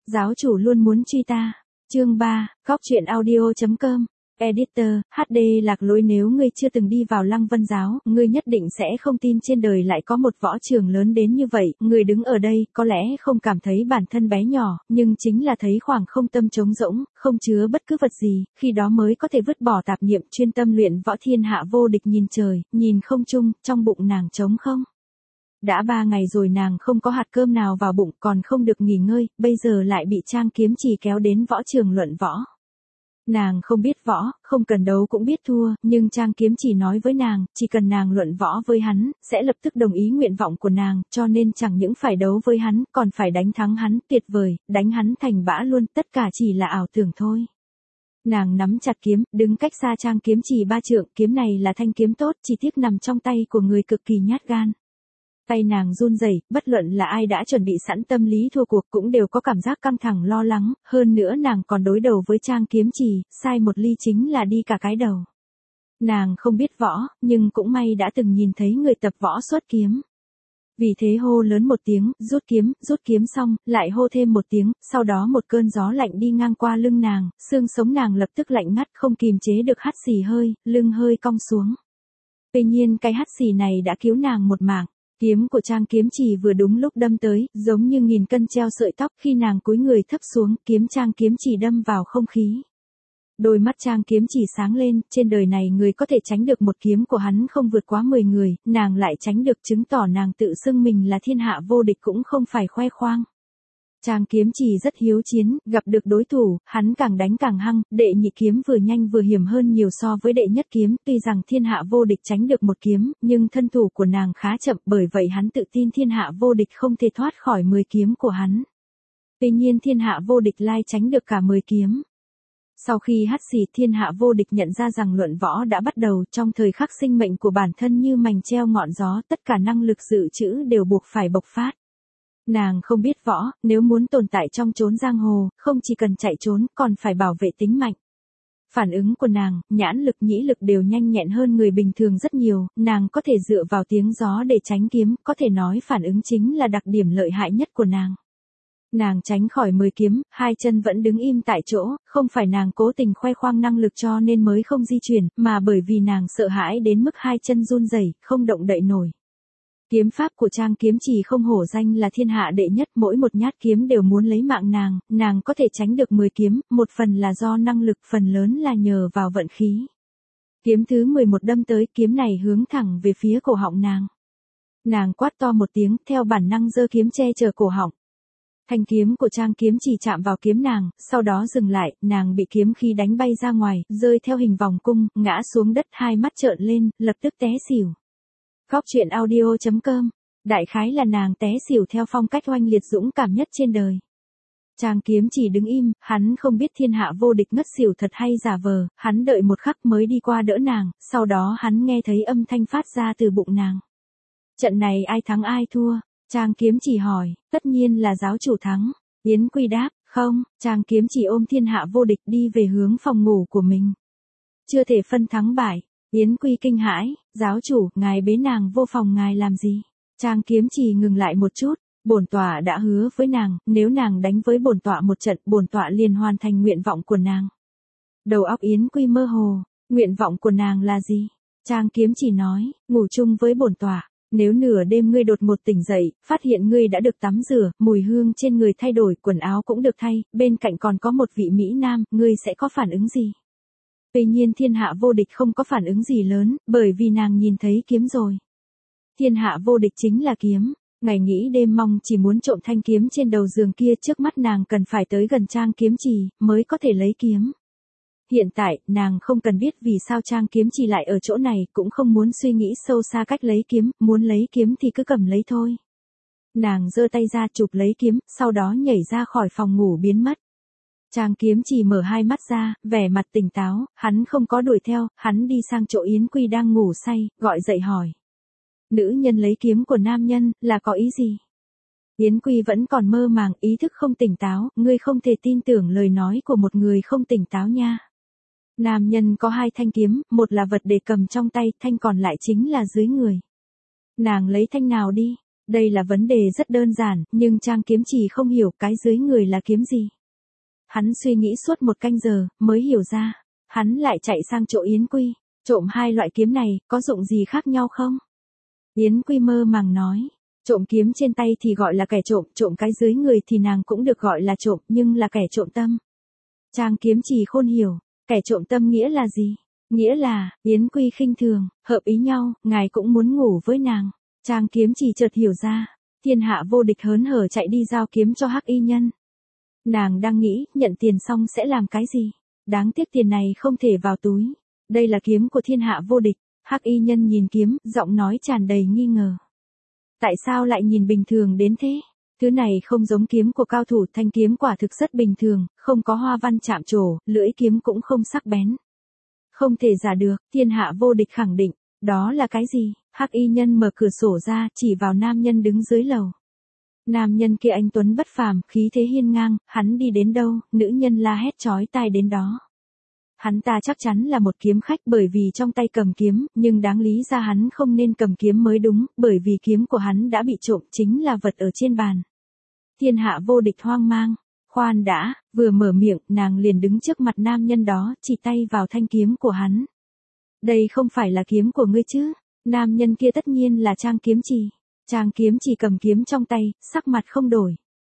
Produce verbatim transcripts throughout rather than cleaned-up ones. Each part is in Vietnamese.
Giáo chủ luôn muốn truy ta. Chương ba, Góc truyện audio chấm com. Editor, hát đê lạc lối nếu ngươi chưa từng đi vào Lăng Vân giáo, ngươi nhất định sẽ không tin trên đời lại có một võ trường lớn đến như vậy, ngươi đứng ở đây, có lẽ không cảm thấy bản thân bé nhỏ, nhưng chính là thấy khoảng không tâm trống rỗng, không chứa bất cứ vật gì, khi đó mới có thể vứt bỏ tạp niệm chuyên tâm luyện võ thiên hạ vô địch nhìn trời, nhìn không trung, trong bụng nàng trống không. Đã ba ngày rồi nàng không có hạt cơm nào vào bụng còn không được nghỉ ngơi, bây giờ lại bị Trang Kiếm Chỉ kéo đến võ trường luận võ. Nàng không biết võ, không cần đấu cũng biết thua, nhưng Trang Kiếm Chỉ nói với nàng, chỉ cần nàng luận võ với hắn, sẽ lập tức đồng ý nguyện vọng của nàng, cho nên chẳng những phải đấu với hắn, còn phải đánh thắng hắn, tuyệt vời, đánh hắn thành bã luôn, tất cả chỉ là ảo tưởng thôi. Nàng nắm chặt kiếm, đứng cách xa Trang Kiếm Chỉ ba trượng, kiếm này là thanh kiếm tốt, chỉ tiếc nằm trong tay của người cực kỳ nhát gan. Tay nàng run rẩy, bất luận là ai đã chuẩn bị sẵn tâm lý thua cuộc cũng đều có cảm giác căng thẳng lo lắng, hơn nữa nàng còn đối đầu với Trang Kiếm Chỉ, sai một ly chính là đi cả cái đầu. Nàng không biết võ, nhưng cũng may đã từng nhìn thấy người tập võ xuất kiếm. Vì thế hô lớn một tiếng, rút kiếm, rút kiếm xong, lại hô thêm một tiếng, sau đó một cơn gió lạnh đi ngang qua lưng nàng, xương sống nàng lập tức lạnh ngắt không kìm chế được hắt xì hơi, lưng hơi cong xuống. Tuy nhiên cái hắt xì này đã cứu nàng một mạng. Kiếm của Trang Kiếm Chỉ vừa đúng lúc đâm tới, giống như nghìn cân treo sợi tóc, khi nàng cúi người thấp xuống, kiếm Trang Kiếm Chỉ đâm vào không khí. Đôi mắt Trang Kiếm Chỉ sáng lên, trên đời này người có thể tránh được một kiếm của hắn không vượt quá mười người, nàng lại tránh được chứng tỏ nàng tự xưng mình là thiên hạ vô địch cũng không phải khoe khoang. Trang Kiếm Chỉ rất hiếu chiến, gặp được đối thủ, hắn càng đánh càng hăng, đệ nhị kiếm vừa nhanh vừa hiểm hơn nhiều so với đệ nhất kiếm, tuy rằng thiên hạ vô địch tránh được một kiếm, nhưng thân thủ của nàng khá chậm, bởi vậy hắn tự tin thiên hạ vô địch không thể thoát khỏi mười kiếm của hắn. Tuy nhiên thiên hạ vô địch lai tránh được cả mười kiếm. Sau khi hắt xì thiên hạ vô địch nhận ra rằng luận võ đã bắt đầu, trong thời khắc sinh mệnh của bản thân như mành treo ngọn gió, tất cả năng lực dự trữ đều buộc phải bộc phát. Nàng không biết võ, nếu muốn tồn tại trong chốn giang hồ, không chỉ cần chạy trốn, còn phải bảo vệ tính mạnh. Phản ứng của nàng, nhãn lực nhĩ lực đều nhanh nhẹn hơn người bình thường rất nhiều, nàng có thể dựa vào tiếng gió để tránh kiếm, có thể nói phản ứng chính là đặc điểm lợi hại nhất của nàng. Nàng tránh khỏi mười kiếm, hai chân vẫn đứng im tại chỗ, không phải nàng cố tình khoe khoang năng lực cho nên mới không di chuyển, mà bởi vì nàng sợ hãi đến mức hai chân run rẩy, không động đậy nổi. Kiếm pháp của Trang Kiếm Chỉ không hổ danh là thiên hạ đệ nhất, mỗi một nhát kiếm đều muốn lấy mạng nàng, nàng có thể tránh được mười kiếm, một phần là do năng lực, phần lớn là nhờ vào vận khí. Kiếm thứ mười một đâm tới, kiếm này hướng thẳng về phía cổ họng nàng. Nàng quát to một tiếng, theo bản năng giơ kiếm che chở cổ họng. Thanh kiếm của Trang Kiếm Chỉ chạm vào kiếm nàng, sau đó dừng lại, nàng bị kiếm khí đánh bay ra ngoài, rơi theo hình vòng cung, ngã xuống đất, hai mắt trợn lên, lập tức té xỉu. Góc truyện audio chấm com. Đại khái là nàng té xỉu theo phong cách oanh liệt dũng cảm nhất trên đời. Trang Kiếm Chỉ đứng im, hắn không biết thiên hạ vô địch ngất xỉu thật hay giả vờ, hắn đợi một khắc mới đi qua đỡ nàng, sau đó hắn nghe thấy âm thanh phát ra từ bụng nàng. Trận này ai thắng ai thua? Trang Kiếm Chỉ hỏi, tất nhiên là giáo chủ thắng. Yến Quy đáp, không, Trang Kiếm Chỉ ôm thiên hạ vô địch đi về hướng phòng ngủ của mình. Chưa thể phân thắng bại. Yến Quy kinh hãi, giáo chủ, ngài bế nàng vô phòng ngài làm gì? Trang Kiếm Chỉ ngừng lại một chút, bổn tọa đã hứa với nàng, nếu nàng đánh với bổn tọa một trận, bổn tọa liền hoàn thành nguyện vọng của nàng. Đầu óc Yến Quy mơ hồ, nguyện vọng của nàng là gì? Trang Kiếm Chỉ nói, ngủ chung với bổn tọa, nếu nửa đêm ngươi đột ngột tỉnh dậy, phát hiện ngươi đã được tắm rửa, mùi hương trên người thay đổi, quần áo cũng được thay, bên cạnh còn có một vị mỹ nam, ngươi sẽ có phản ứng gì? Tuy nhiên thiên hạ vô địch không có phản ứng gì lớn, bởi vì nàng nhìn thấy kiếm rồi. Thiên hạ vô địch chính là kiếm, ngày nghĩ đêm mong chỉ muốn trộm thanh kiếm trên đầu giường kia, trước mắt nàng cần phải tới gần Trang Kiếm Chỉ, mới có thể lấy kiếm. Hiện tại, nàng không cần biết vì sao Trang Kiếm Chỉ lại ở chỗ này, cũng không muốn suy nghĩ sâu xa cách lấy kiếm, muốn lấy kiếm thì cứ cầm lấy thôi. Nàng giơ tay ra chụp lấy kiếm, sau đó nhảy ra khỏi phòng ngủ biến mất. Trang Kiếm Chỉ mở hai mắt ra, vẻ mặt tỉnh táo, hắn không có đuổi theo, hắn đi sang chỗ Yến Quy đang ngủ say, gọi dậy hỏi. Nữ nhân lấy kiếm của nam nhân, là có ý gì? Yến Quy vẫn còn mơ màng, ý thức không tỉnh táo, ngươi không thể tin tưởng lời nói của một người không tỉnh táo nha. Nam nhân có hai thanh kiếm, một là vật để cầm trong tay, thanh còn lại chính là dưới người. Nàng lấy thanh nào đi? Đây là vấn đề rất đơn giản, nhưng Trang Kiếm Chỉ không hiểu cái dưới người là kiếm gì. Hắn suy nghĩ suốt một canh giờ, mới hiểu ra. Hắn lại chạy sang chỗ Yến Quy, trộm hai loại kiếm này, có dụng gì khác nhau không? Yến Quy mơ màng nói, trộm kiếm trên tay thì gọi là kẻ trộm, trộm cái dưới người thì nàng cũng được gọi là trộm, nhưng là kẻ trộm tâm. Trang Kiếm Chỉ khôn hiểu, kẻ trộm tâm nghĩa là gì? Nghĩa là, Yến Quy khinh thường, hợp ý nhau, ngài cũng muốn ngủ với nàng. Trang Kiếm Chỉ chợt hiểu ra, thiên hạ vô địch hớn hở chạy đi giao kiếm cho Hắc Y Nhân. Nàng đang nghĩ, nhận tiền xong sẽ làm cái gì? Đáng tiếc tiền này không thể vào túi. Đây là kiếm của thiên hạ vô địch. Hắc Y Nhân nhìn kiếm, giọng nói tràn đầy nghi ngờ. Tại sao lại nhìn bình thường đến thế? Thứ này không giống kiếm của cao thủ, thanh kiếm quả thực rất bình thường, không có hoa văn chạm trổ, lưỡi kiếm cũng không sắc bén. Không thể giả được, thiên hạ vô địch khẳng định. Đó là cái gì? Hắc Y Nhân mở cửa sổ ra, chỉ vào nam nhân đứng dưới lầu. Nam nhân kia anh tuấn bất phàm, khí thế hiên ngang, hắn đi đến đâu, nữ nhân la hét chói tai đến đó. Hắn ta chắc chắn là một kiếm khách bởi vì trong tay cầm kiếm, nhưng đáng lý ra hắn không nên cầm kiếm mới đúng, bởi vì kiếm của hắn đã bị trộm, chính là vật ở trên bàn. Thiên hạ vô địch hoang mang. Khoan đã, vừa mở miệng, nàng liền đứng trước mặt nam nhân đó, chỉ tay vào thanh kiếm của hắn. Đây không phải là kiếm của ngươi chứ? Nam nhân kia tất nhiên là Trang Kiếm Chỉ. Trang Kiếm Chỉ cầm kiếm trong tay, sắc mặt không đổi.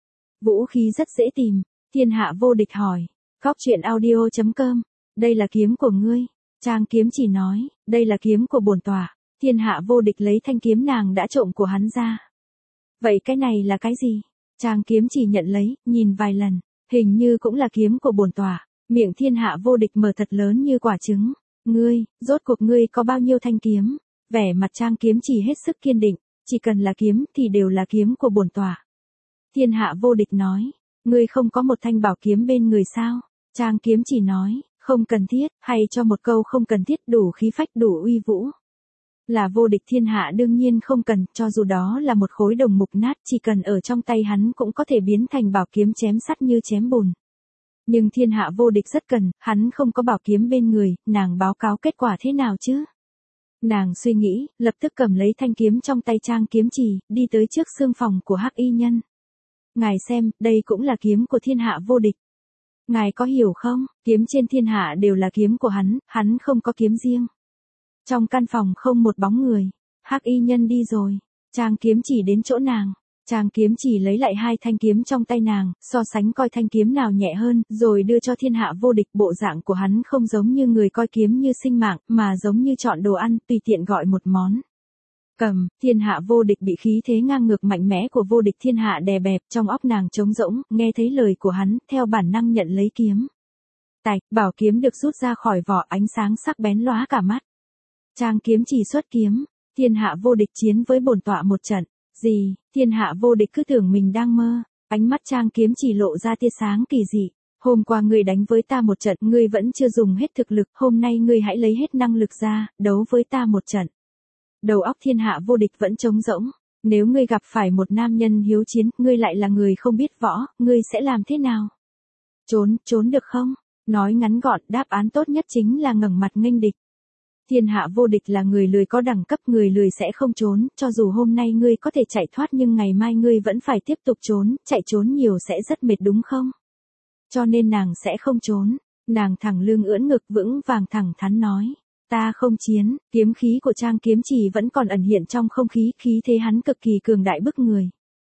Vũ khí rất dễ tìm. Thiên hạ vô địch hỏi. Góc truyện audio chấm com. Đây là kiếm của ngươi. Trang Kiếm Chỉ nói, đây là kiếm của bổn tọa. Thiên hạ vô địch lấy thanh kiếm nàng đã trộm của hắn ra. Vậy cái này là cái gì? Trang Kiếm Chỉ nhận lấy, nhìn vài lần. Hình như cũng là kiếm của bổn tọa. Miệng thiên hạ vô địch mở thật lớn như quả trứng. Ngươi, rốt cuộc ngươi có bao nhiêu thanh kiếm? Vẻ mặt Trang Kiếm Chỉ hết sức kiên định. Chỉ cần là kiếm thì đều là kiếm của bổn tọa. Thiên hạ vô địch nói, ngươi không có một thanh bảo kiếm bên người sao? Trang Kiếm Chỉ nói, không cần thiết, hay cho một câu không cần thiết đủ khí phách đủ uy vũ. Là vô địch thiên hạ đương nhiên không cần, cho dù đó là một khối đồng mục nát, chỉ cần ở trong tay hắn cũng có thể biến thành bảo kiếm chém sắt như chém bùn. Nhưng thiên hạ vô địch rất cần, hắn không có bảo kiếm bên người, nàng báo cáo kết quả thế nào chứ? Nàng suy nghĩ, lập tức cầm lấy thanh kiếm trong tay Trang Kiếm Chỉ, đi tới trước xương phòng của Hắc Y Nhân. Ngài xem, đây cũng là kiếm của thiên hạ vô địch. Ngài có hiểu không, kiếm trên thiên hạ đều là kiếm của hắn, hắn không có kiếm riêng. Trong căn phòng không một bóng người, Hắc Y Nhân đi rồi, Trang Kiếm Chỉ đến chỗ nàng. Trang Kiếm Chỉ lấy lại hai thanh kiếm trong tay nàng, so sánh coi thanh kiếm nào nhẹ hơn, rồi đưa cho thiên hạ vô địch. Bộ dạng của hắn không giống như người coi kiếm như sinh mạng, mà giống như chọn đồ ăn, tùy tiện gọi một món. Cầm, thiên hạ vô địch bị khí thế ngang ngược mạnh mẽ của vô địch thiên hạ đè bẹp, trong óc nàng trống rỗng, nghe thấy lời của hắn, theo bản năng nhận lấy kiếm. Tạch, bảo kiếm được rút ra khỏi vỏ, ánh sáng sắc bén lóa cả mắt. Trang Kiếm Chỉ xuất kiếm, thiên hạ vô địch chiến với bổn tọa một trận. Gì, thiên hạ vô địch cứ tưởng mình đang mơ, ánh mắt Trang Kiếm Chỉ lộ ra tia sáng kỳ dị. Hôm qua ngươi đánh với ta một trận, ngươi vẫn chưa dùng hết thực lực, hôm nay ngươi hãy lấy hết năng lực ra, đấu với ta một trận. Đầu óc thiên hạ vô địch vẫn trống rỗng, nếu ngươi gặp phải một nam nhân hiếu chiến, ngươi lại là người không biết võ, ngươi sẽ làm thế nào? Trốn, trốn được không? Nói ngắn gọn, đáp án tốt nhất chính là ngẩng mặt nghênh địch. Thiên hạ vô địch là người lười có đẳng cấp, người lười sẽ không trốn, cho dù hôm nay ngươi có thể chạy thoát nhưng ngày mai ngươi vẫn phải tiếp tục trốn, chạy trốn nhiều sẽ rất mệt đúng không? Cho nên nàng sẽ không trốn, nàng thẳng lưng ưỡn ngực vững vàng thẳng thắn nói, ta không chiến. Kiếm khí của Trang Kiếm Chỉ vẫn còn ẩn hiện trong không khí, khí thế hắn cực kỳ cường đại bức người.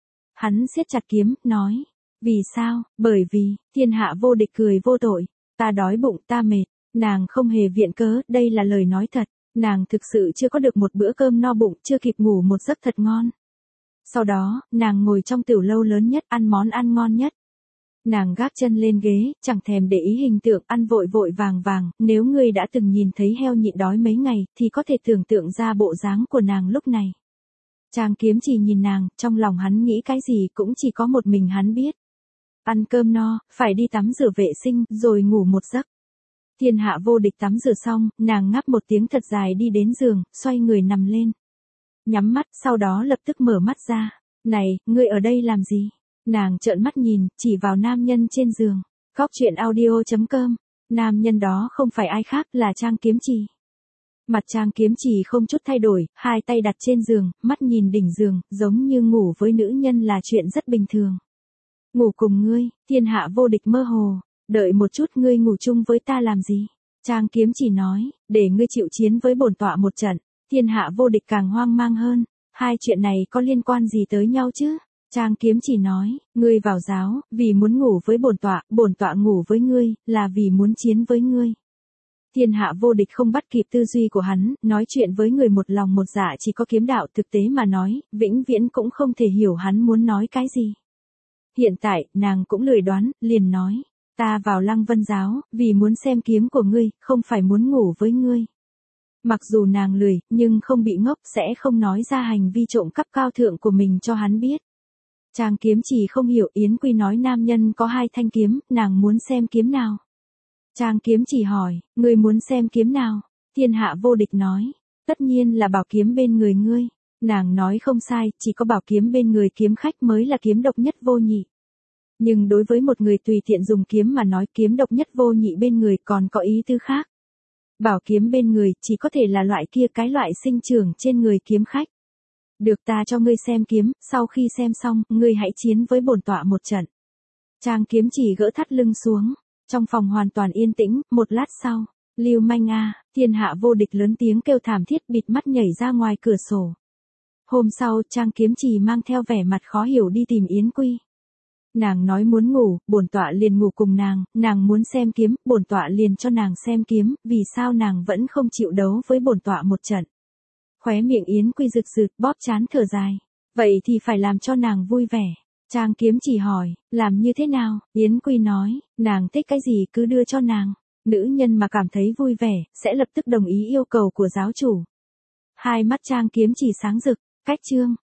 Hắn siết chặt kiếm, nói, vì sao? Bởi vì, thiên hạ vô địch cười vô tội, ta đói bụng, ta mệt. Nàng không hề viện cớ, đây là lời nói thật, nàng thực sự chưa có được một bữa cơm no bụng, chưa kịp ngủ một giấc thật ngon. Sau đó, nàng ngồi trong tiểu lâu lớn nhất, ăn món ăn ngon nhất. Nàng gác chân lên ghế, chẳng thèm để ý hình tượng, ăn vội vội vàng vàng, nếu ngươi đã từng nhìn thấy heo nhịn đói mấy ngày, thì có thể tưởng tượng ra bộ dáng của nàng lúc này. Trang Kiếm Chỉ nhìn nàng, trong lòng hắn nghĩ cái gì cũng chỉ có một mình hắn biết. Ăn cơm no, phải đi tắm rửa vệ sinh, rồi ngủ một giấc. Thiên hạ vô địch tắm rửa xong, nàng ngáp một tiếng thật dài đi đến giường, xoay người nằm lên. Nhắm mắt, sau đó lập tức mở mắt ra. Này, ngươi ở đây làm gì? Nàng trợn mắt nhìn, chỉ vào nam nhân trên giường. Góc truyện audio chấm com. Nam nhân đó không phải ai khác là Trang Kiếm Chỉ. Mặt Trang Kiếm Chỉ không chút thay đổi, hai tay đặt trên giường, mắt nhìn đỉnh giường, giống như ngủ với nữ nhân là chuyện rất bình thường. Ngủ cùng ngươi, thiên hạ vô địch mơ hồ, đợi một chút ngươi ngủ chung với ta làm gì? Trang Kiếm Chỉ nói, để ngươi chịu chiến với bổn tọa một trận, thiên hạ vô địch càng hoang mang hơn, hai chuyện này có liên quan gì tới nhau chứ? Trang Kiếm Chỉ nói, ngươi vào giáo, vì muốn ngủ với bổn tọa, bổn tọa ngủ với ngươi, là vì muốn chiến với ngươi. Thiên hạ vô địch không bắt kịp tư duy của hắn, nói chuyện với người một lòng một dạ chỉ có kiếm đạo thực tế mà nói, vĩnh viễn cũng không thể hiểu hắn muốn nói cái gì. Hiện tại, nàng cũng lười đoán, liền nói, ta vào Lăng Vân giáo, vì muốn xem kiếm của ngươi, không phải muốn ngủ với ngươi. Mặc dù nàng lười, nhưng không bị ngốc sẽ không nói ra hành vi trộm cắp cao thượng của mình cho hắn biết. Trang Kiếm Chỉ không hiểu Yến Quy nói nam nhân có hai thanh kiếm, nàng muốn xem kiếm nào. Trang Kiếm Chỉ hỏi, ngươi muốn xem kiếm nào? Thiên hạ vô địch nói, tất nhiên là bảo kiếm bên người ngươi. Nàng nói không sai, chỉ có bảo kiếm bên người kiếm khách mới là kiếm độc nhất vô nhị. Nhưng đối với một người tùy tiện dùng kiếm mà nói kiếm độc nhất vô nhị bên người còn có ý tư khác. Bảo kiếm bên người chỉ có thể là loại kia cái loại sinh trưởng trên người kiếm khách. Được ta cho ngươi xem kiếm, sau khi xem xong, ngươi hãy chiến với bổn tọa một trận. Trang Kiếm Chỉ gỡ thắt lưng xuống. Trong phòng hoàn toàn yên tĩnh, một lát sau, Lưu Manh a, thiên hạ vô địch lớn tiếng kêu thảm thiết bịt mắt nhảy ra ngoài cửa sổ. Hôm sau, Trang Kiếm Chỉ mang theo vẻ mặt khó hiểu đi tìm Yến Quy. Nàng nói muốn ngủ, bổn tọa liền ngủ cùng nàng, nàng muốn xem kiếm, bổn tọa liền cho nàng xem kiếm, vì sao nàng vẫn không chịu đấu với bổn tọa một trận. Khóe miệng Yến Quy rực rực, bóp trán thở dài. Vậy thì phải làm cho nàng vui vẻ. Trang Kiếm Chỉ hỏi, làm như thế nào? Yến Quy nói, nàng thích cái gì cứ đưa cho nàng. Nữ nhân mà cảm thấy vui vẻ, sẽ lập tức đồng ý yêu cầu của giáo chủ. Hai mắt Trang Kiếm Chỉ sáng rực, cách chương.